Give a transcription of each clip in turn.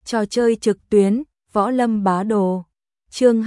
Trò chơi trực tuyến, Võ Lâm Bá Đồ. Chương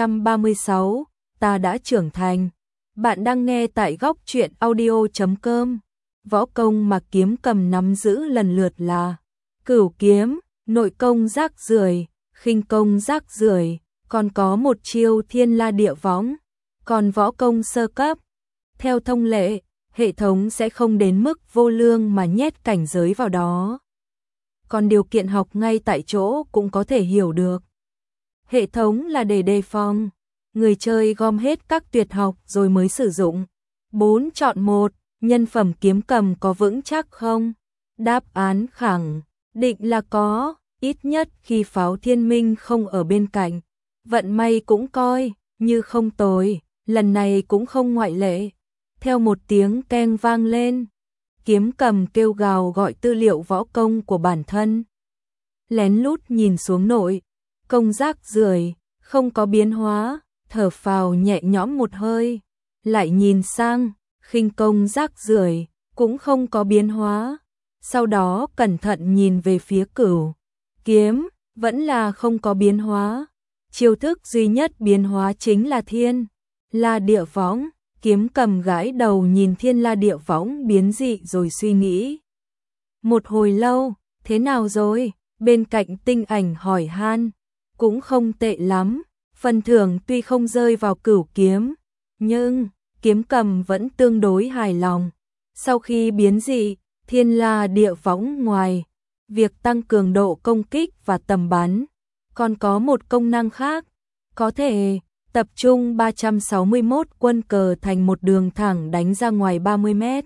236, ta đã trưởng thành. Bạn đang nghe tại góc truyện audio.com. Võ công mà Kiếm Cầm nắm giữ lần lượt là Cửu kiếm, nội công rác rưởi, khinh công rác rưởi, còn có một chiêu Thiên La Địa Võng, còn võ công sơ cấp. Theo thông lệ, hệ thống sẽ không đến mức vô lương mà nhét cảnh giới vào đó. Còn điều kiện học ngay tại chỗ cũng có thể hiểu được. Hệ thống là để đề phòng, người chơi gom hết các tuyệt học rồi mới sử dụng. 4 chọn 1, nhân phẩm Kiếm Cầm có vững chắc không? Đáp án khẳng định là có, ít nhất khi Pháo Thiên Minh không ở bên cạnh. Vận may cũng coi như không tồi, lần này cũng không ngoại lệ. Theo một tiếng keng vang lên, Kiếm Cầm kêu gào gọi tư liệu võ công của bản thân. Lén lút nhìn xuống nội công rác rưởi, không có biến hóa, thở phào nhẹ nhõm một hơi, lại nhìn sang khinh công rác rưởi, cũng không có biến hóa. Sau đó cẩn thận nhìn về phía Cửu kiếm, vẫn là không có biến hóa. Chiêu thức duy nhất biến hóa chính là Thiên La Địa Võng. Kiếm Cầm gãi đầu nhìn Thiên La Địa Võng biến dị rồi suy nghĩ. Một hồi lâu, thế nào rồi? Bên cạnh Tinh Ảnh hỏi han. Cũng không tệ lắm, phần thưởng tuy không rơi vào Cửu kiếm, nhưng Kiếm Cầm vẫn tương đối hài lòng. Sau khi biến dị, Thiên La Địa Võng ngoài việc tăng cường độ công kích và tầm bắn, còn có một công năng khác, có thể tập trung 361 quân cờ thành một đường thẳng đánh ra ngoài 30 mét.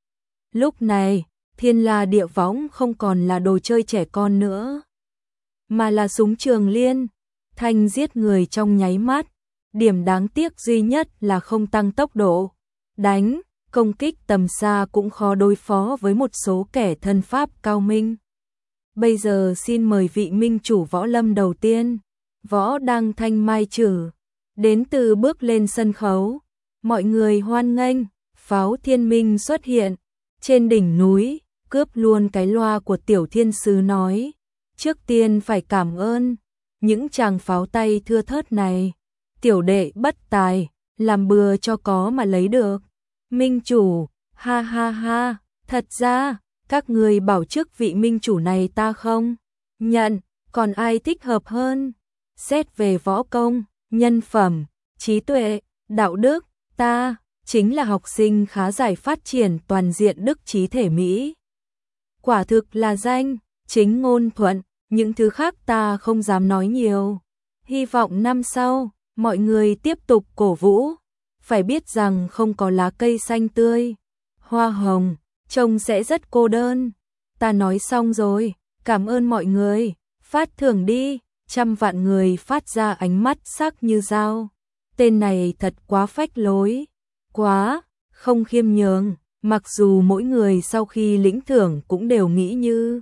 Lúc này, Thiên La Địa Võng không còn là đồ chơi trẻ con nữa, mà là súng trường liên, thanh giết người trong nháy mắt. Điểm đáng tiếc duy nhất là không tăng tốc độ đánh, công kích tầm xa cũng khó đối phó với một số kẻ thân pháp cao minh. Bây giờ xin mời vị minh chủ võ lâm đầu tiên, Võ Đăng Thanh Mai Trử, đến từ bước lên sân khấu. Mọi người hoan nghênh, Pháo Thiên Minh xuất hiện trên đỉnh núi, cướp luôn cái loa của Tiểu Thiên Sứ nói. Trước tiên phải cảm ơn những chàng pháo tay thưa thớt này. Tiểu đệ bất tài, làm bừa cho có mà lấy được. Minh chủ, ha ha ha, thật ra, các người bảo chức vị minh chủ này ta không nhận, còn ai thích hợp hơn? Xét về võ công, nhân phẩm, trí tuệ, đạo đức, ta chính là học sinh khá giải phát triển toàn diện đức trí thể mỹ. Quả thực là danh chính ngôn thuận, những thứ khác ta không dám nói nhiều. Hy vọng năm sau, mọi người tiếp tục cổ vũ. Phải biết rằng không có lá cây xanh tươi, hoa hồng, trông sẽ rất cô đơn. Ta nói xong rồi, cảm ơn mọi người, phát thưởng đi. 100 vạn người phát ra ánh mắt sắc như dao. Tên này thật quá phách lối, quá không khiêm nhường, mặc dù mỗi người sau khi lĩnh thưởng cũng đều nghĩ như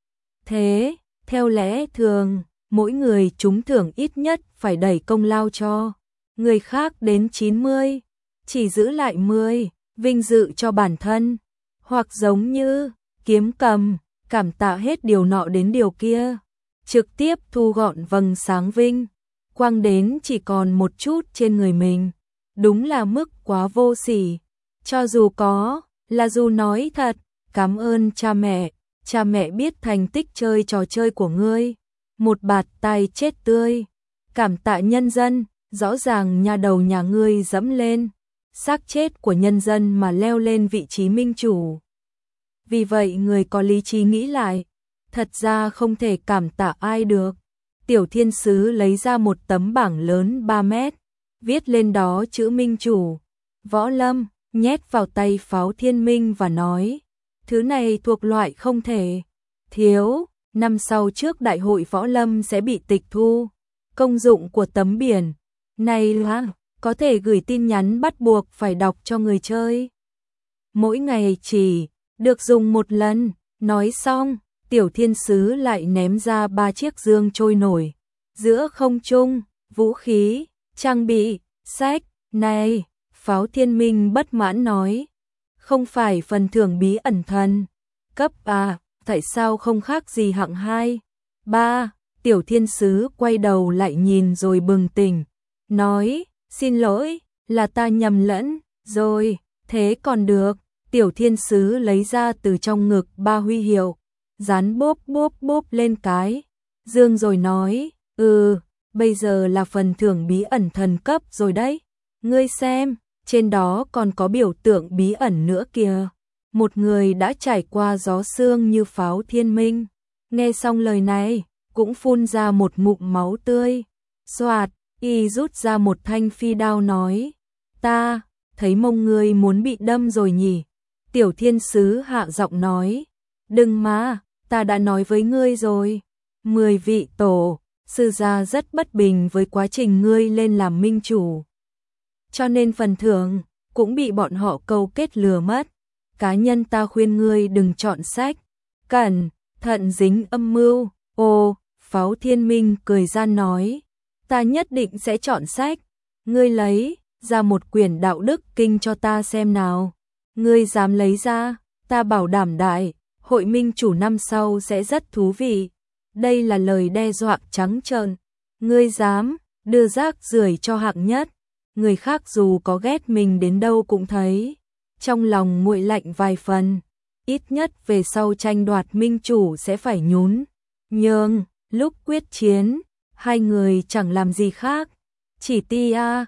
thế. Theo lẽ thường, mỗi người trúng thưởng ít nhất phải đẩy công lao cho người khác đến 90, chỉ giữ lại 10, vinh dự cho bản thân. Hoặc giống như Kiếm Cầm, cảm tạ hết điều nọ đến điều kia, trực tiếp thu gọn vầng sáng vinh quang đến chỉ còn một chút trên người mình. Đúng là mức quá vô sỉ. Cho dù có, là dù nói thật, cảm ơn cha mẹ biết thành tích chơi trò chơi của ngươi, một bạt tai chết tươi. Cảm tạ nhân dân, rõ ràng nhà đầu nhà ngươi dẫm lên xác chết của nhân dân mà leo lên vị trí minh chủ. Vì vậy người có lý trí nghĩ lại, thật ra không thể cảm tạ ai được. Tiểu Thiên Sứ lấy ra một tấm bảng lớn 3 mét, viết lên đó chữ minh chủ võ lâm, nhét vào tay Pháo Thiên Minh và nói, thứ này thuộc loại không thể thiếu, năm sau trước đại hội võ lâm sẽ bị tịch thu. Công dụng của tấm biển này là có thể gửi tin nhắn bắt buộc phải đọc cho người chơi. Mỗi ngày chỉ được dùng một lần. Nói xong, Tiểu Thiên Sứ lại ném ra 3 chiếc dương trôi nổi giữa không trung. Vũ khí, trang bị, sách, này, Pháo Thiên Minh bất mãn nói, không phải phần thưởng bí ẩn thần cấp à, tại sao không khác gì hạng 2, 3, Tiểu thiên sứ quay đầu lại nhìn rồi bừng tỉnh, nói, xin lỗi, là ta nhầm lẫn, rồi, thế còn được. Tiểu thiên sứ lấy ra từ trong ngực 3 huy hiệu, dán bốp bốp bốp lên cái dương rồi nói, bây giờ là phần thưởng bí ẩn thần cấp rồi đấy. Ngươi xem, trên đó còn có biểu tượng bí ẩn nữa kìa. Một người đã trải qua gió sương như Pháo Thiên Minh. Nghe xong lời này, cũng phun ra một ngụm máu tươi. Soạt, y rút ra một thanh phi đao nói, ta, thấy mông ngươi muốn bị đâm rồi nhỉ. Tiểu thiên sứ hạ giọng nói, đừng mà, ta đã nói với ngươi rồi. 10 vị tổ sư gia rất bất bình với quá trình ngươi lên làm minh chủ. Cho nên phần thưởng cũng bị bọn họ câu kết lừa mất. Cá nhân ta khuyên ngươi đừng chọn sách, cẩn thận dính âm mưu. Ồ, Pháo Thiên Minh cười gian nói, ta nhất định sẽ chọn sách. Ngươi lấy ra một quyển đạo đức kinh cho ta xem nào. Ngươi dám lấy ra, ta bảo đảm đại hội minh chủ năm sau sẽ rất thú vị. Đây là lời đe dọa trắng trợn. Ngươi dám đưa rác rưởi cho hạng nhất, người khác dù có ghét mình đến đâu cũng thấy trong lòng nguội lạnh vài phần. Ít nhất về sau tranh đoạt minh chủ sẽ phải nhún nhường. Lúc quyết chiến, hai người chẳng làm gì khác, chỉ tia,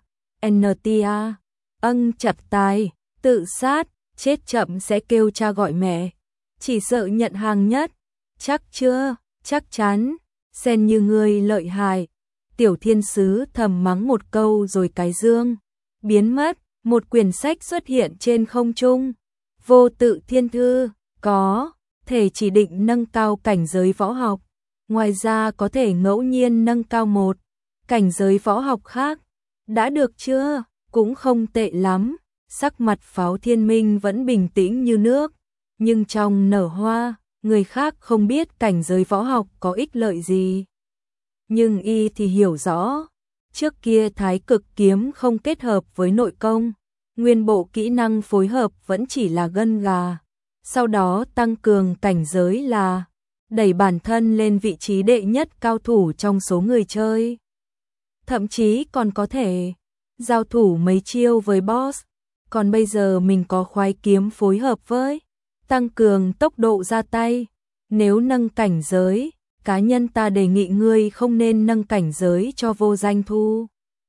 ntia, chặt tài, tự sát, chết chậm sẽ kêu cha gọi mẹ, chỉ sợ nhận hàng nhất. Chắc chưa, chắc chắn, xem như ngươi lợi hại. Tiểu thiên sứ thầm mắng một câu rồi cái dương biến mất, một quyển sách xuất hiện trên không trung. Vô tự thiên thư, có thể chỉ định nâng cao cảnh giới võ học, ngoài ra có thể ngẫu nhiên nâng cao một cảnh giới võ học khác. Đã được chưa? Cũng không tệ lắm. Sắc mặt Pháo Thiên Minh vẫn bình tĩnh như nước, nhưng trong nở hoa, người khác không biết cảnh giới võ học có ích lợi gì. Nhưng y thì hiểu rõ, trước kia Thái Cực kiếm không kết hợp với nội công, nguyên bộ kỹ năng phối hợp vẫn chỉ là gân gà. Sau đó tăng cường cảnh giới là đẩy bản thân lên vị trí đệ nhất cao thủ trong số người chơi. Thậm chí còn có thể giao thủ mấy chiêu với boss. Còn bây giờ mình có khoái kiếm phối hợp với tăng cường tốc độ ra tay. Nếu nâng cảnh giới, cá nhân ta đề nghị ngươi không nên nâng cảnh giới cho vô danh thu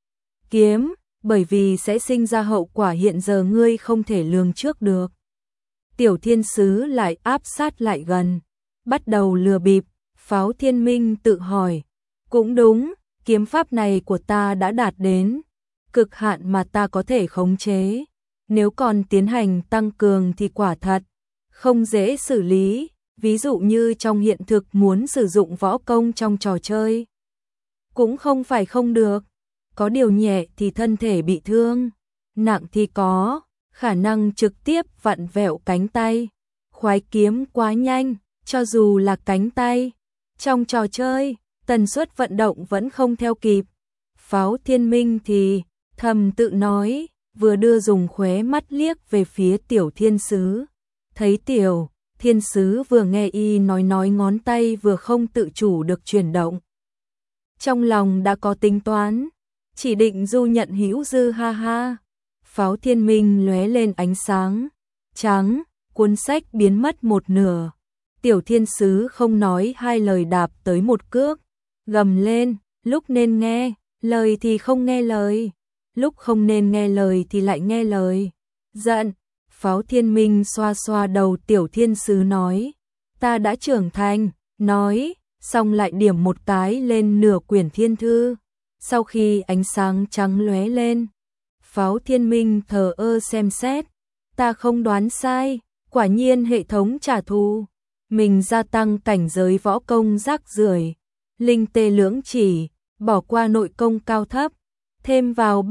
kiếm, bởi vì sẽ sinh ra hậu quả hiện giờ ngươi không thể lường trước được. Tiểu thiên sứ lại áp sát lại gần, bắt đầu lừa bịp. Pháo Thiên Minh tự hỏi, cũng đúng, kiếm pháp này của ta đã đạt đến cực hạn mà ta có thể khống chế. Nếu còn tiến hành tăng cường thì quả thật không dễ xử lý. Ví dụ như trong hiện thực muốn sử dụng võ công trong trò chơi, cũng không phải không được. Có điều nhẹ thì thân thể bị thương, nặng thì có khả năng trực tiếp vặn vẹo cánh tay. Khoái kiếm quá nhanh, cho dù là cánh tay trong trò chơi, tần suất vận động vẫn không theo kịp. Pháo Thiên Minh thì thầm tự nói, vừa đưa dùng khóe mắt liếc về phía tiểu thiên sứ. Thấy tiểu thiên sứ vừa nghe y nói ngón tay vừa không tự chủ được chuyển động. Trong lòng đã có tính toán, chỉ định du nhận hữu dư ha ha. Pháo Thiên Minh lóe lên ánh sáng trắng, cuốn sách biến mất một nửa. Tiểu thiên sứ không nói hai lời đạp tới một cước, gầm lên, lúc nên nghe lời thì không nghe lời, lúc không nên nghe lời thì lại nghe lời. Giận. Pháo Thiên Minh xoa xoa đầu tiểu thiên sứ nói, ta đã trưởng thành, nói, xong lại điểm một cái lên nửa quyển thiên thư. Sau khi ánh sáng trắng lóe lên, Pháo Thiên Minh thờ ơ xem xét, ta không đoán sai, quả nhiên hệ thống trả thù. Mình gia tăng cảnh giới võ công rác rưởi, linh tê lưỡng chỉ, bỏ qua nội công cao thấp, thêm vào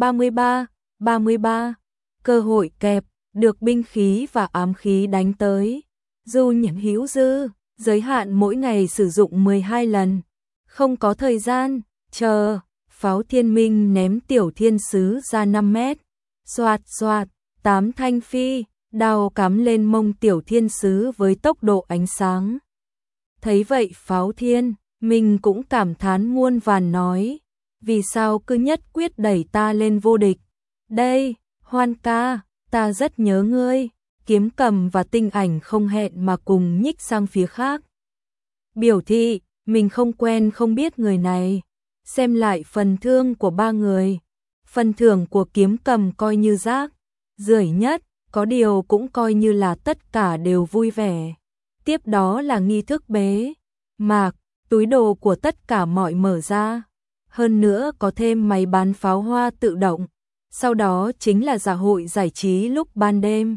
33, cơ hội kẹp được binh khí và ám khí đánh tới. Du nhận hữu dư, giới hạn mỗi ngày sử dụng 12 lần. Không có thời gian, chờ. Pháo Thiên Minh ném tiểu thiên sứ ra 5 mét. Xoạt xoạt, 8 thanh phi đao cắm lên mông tiểu thiên sứ với tốc độ ánh sáng. Thấy vậy Pháo Thiên Mình cũng cảm thán muôn vàn nói, vì sao cứ nhất quyết đẩy ta lên vô địch. Đây, Hoan ca, ta rất nhớ ngươi. Kiếm Cầm và Tinh Ảnh không hẹn mà cùng nhích sang phía khác. Biểu thị, mình không quen không biết người này. Xem lại phần thương của ba người. Phần thưởng của Kiếm Cầm coi như rác rưởi nhất, có điều cũng coi như là tất cả đều vui vẻ. Tiếp đó là nghi thức bế mạc, túi đồ của tất cả mọi mở ra. Hơn nữa có thêm máy bắn pháo hoa tự động. Sau đó chính là dạ hội giải trí lúc ban đêm.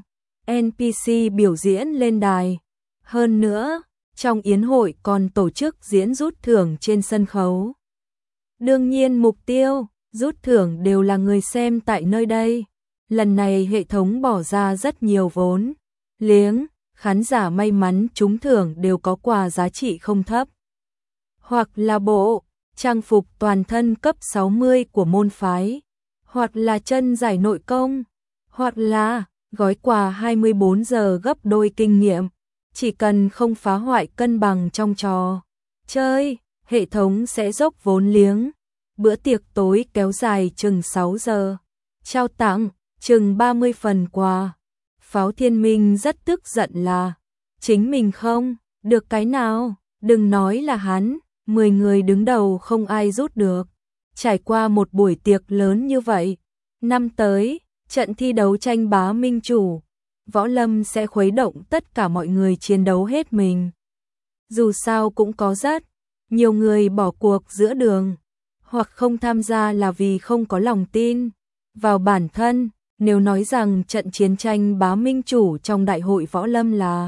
NPC biểu diễn lên đài. Hơn nữa, trong yến hội còn tổ chức diễn rút thưởng trên sân khấu. Đương nhiên mục tiêu, rút thưởng đều là người xem tại nơi đây. Lần này hệ thống bỏ ra rất nhiều vốn liếng, khán giả may mắn trúng thưởng đều có quà giá trị không thấp. Hoặc là bộ trang phục toàn thân cấp 60 của môn phái, hoặc là chân giải nội công, hoặc là gói quà 24 giờ gấp đôi kinh nghiệm. Chỉ cần không phá hoại cân bằng trong trò chơi, hệ thống sẽ dốc vốn liếng. Bữa tiệc tối kéo dài chừng 6 giờ. Trao tặng chừng 30 phần quà. Pháo Thiên Minh rất tức giận là chính mình không được cái nào, đừng nói là hắn, 10 người đứng đầu không ai rút được. Trải qua một buổi tiệc lớn như vậy, năm tới, trận thi đấu tranh bá minh chủ, Võ Lâm sẽ khuấy động tất cả mọi người chiến đấu hết mình. Dù sao cũng có rất nhiều người bỏ cuộc giữa đường, hoặc không tham gia là vì không có lòng tin vào bản thân. Nếu nói rằng trận chiến tranh bá minh chủ trong đại hội Võ Lâm là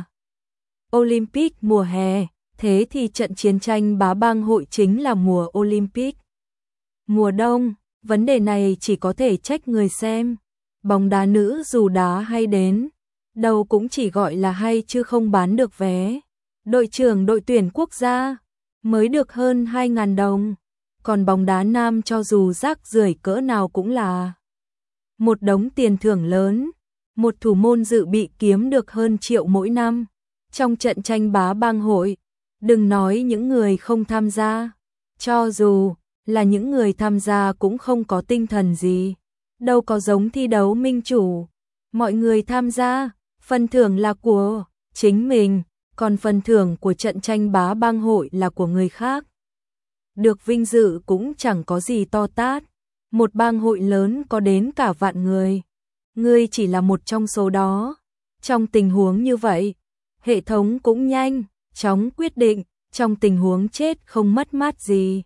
Olympic mùa hè, thế thì trận chiến tranh bá bang hội chính là mùa Olympic mùa đông. Vấn đề này chỉ có thể trách người xem. Bóng đá nữ dù đá hay đến đâu cũng chỉ gọi là hay chứ không bán được vé. Đội trưởng đội tuyển quốc gia mới được hơn 2.000 đồng. Còn bóng đá nam cho dù rác rưởi cỡ nào cũng là một đống tiền thưởng lớn. Một thủ môn dự bị kiếm được hơn triệu mỗi năm. Trong trận tranh bá bang hội, đừng nói những người không tham gia. Cho dù là những người tham gia cũng không có tinh thần gì. Đâu có giống thi đấu minh chủ. Mọi người tham gia, phần thưởng là của chính mình, còn phần thưởng của trận tranh bá bang hội là của người khác. Được vinh dự cũng chẳng có gì to tát. Một bang hội lớn có đến cả vạn người. Ngươi chỉ là một trong số đó. Trong tình huống như vậy, hệ thống cũng nhanh chóng quyết định, trong tình huống chết không mất mát gì.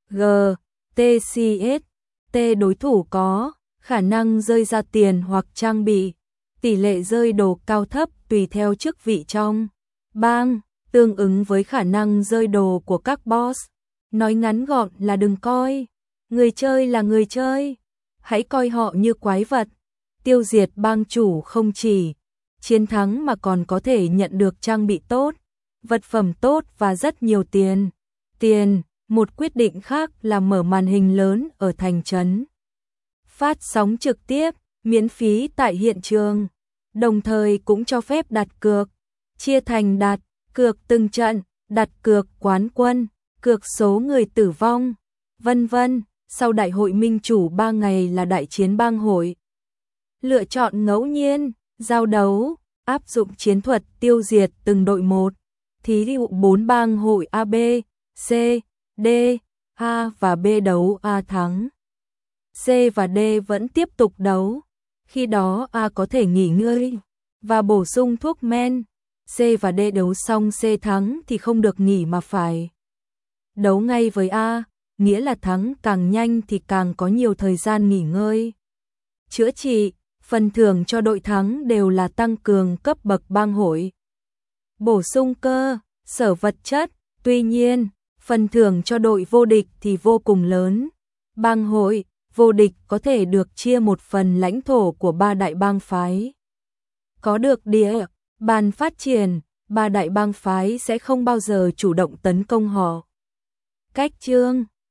GTCS T đối thủ có khả năng rơi ra tiền hoặc trang bị. Tỷ lệ rơi đồ cao thấp tùy theo chức vị trong bang, tương ứng với khả năng rơi đồ của các boss. Nói ngắn gọn là đừng coi người chơi là người chơi, hãy coi họ như quái vật. Tiêu diệt bang chủ không chỉ chiến thắng mà còn có thể nhận được trang bị tốt, vật phẩm tốt và rất nhiều tiền. Một quyết định khác là mở màn hình lớn ở thành trấn. Phát sóng trực tiếp, miễn phí tại hiện trường, đồng thời cũng cho phép đặt cược, chia thành đặt cược từng trận, đặt cược quán quân, cược số người tử vong, vân vân. Sau đại hội minh chủ 3 ngày là đại chiến bang hội. Lựa chọn ngẫu nhiên, giao đấu, áp dụng chiến thuật tiêu diệt từng đội một. Thí dụ 4 bang hội A, B, C, D, A và B đấu A thắng. C và D vẫn tiếp tục đấu. Khi đó A có thể nghỉ ngơi và bổ sung thuốc men. C và D đấu xong C thắng thì không được nghỉ mà phải đấu ngay với A, nghĩa là thắng càng nhanh thì càng có nhiều thời gian nghỉ ngơi. Chữa trị, phần thưởng cho đội thắng đều là tăng cường cấp bậc bang hội. Bổ sung cơ sở vật chất, tuy nhiên, phần thưởng cho đội vô địch thì vô cùng lớn. Bang hội vô địch có thể được chia một phần lãnh thổ của 3 đại bang phái. Có được địa bàn phát triển, 3 đại bang phái sẽ không bao giờ chủ động tấn công họ. Cách chương